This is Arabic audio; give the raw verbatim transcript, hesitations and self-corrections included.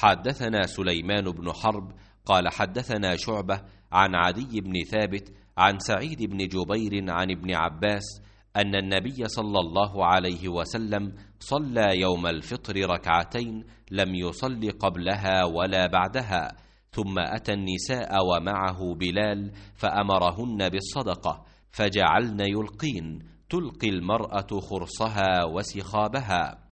حدثنا سليمان بن حرب قال حدثنا شعبة عن عدي بن ثابت عن سعيد بن جبير عن ابن عباس أن النبي صلى الله عليه وسلم صلى يوم الفطر ركعتين لم يصل قبلها ولا بعدها، ثم أتى النساء ومعه بلال فأمرهن بالصدقة، فجعلن يلقين، تلقي المرأة خرصها وسخابها.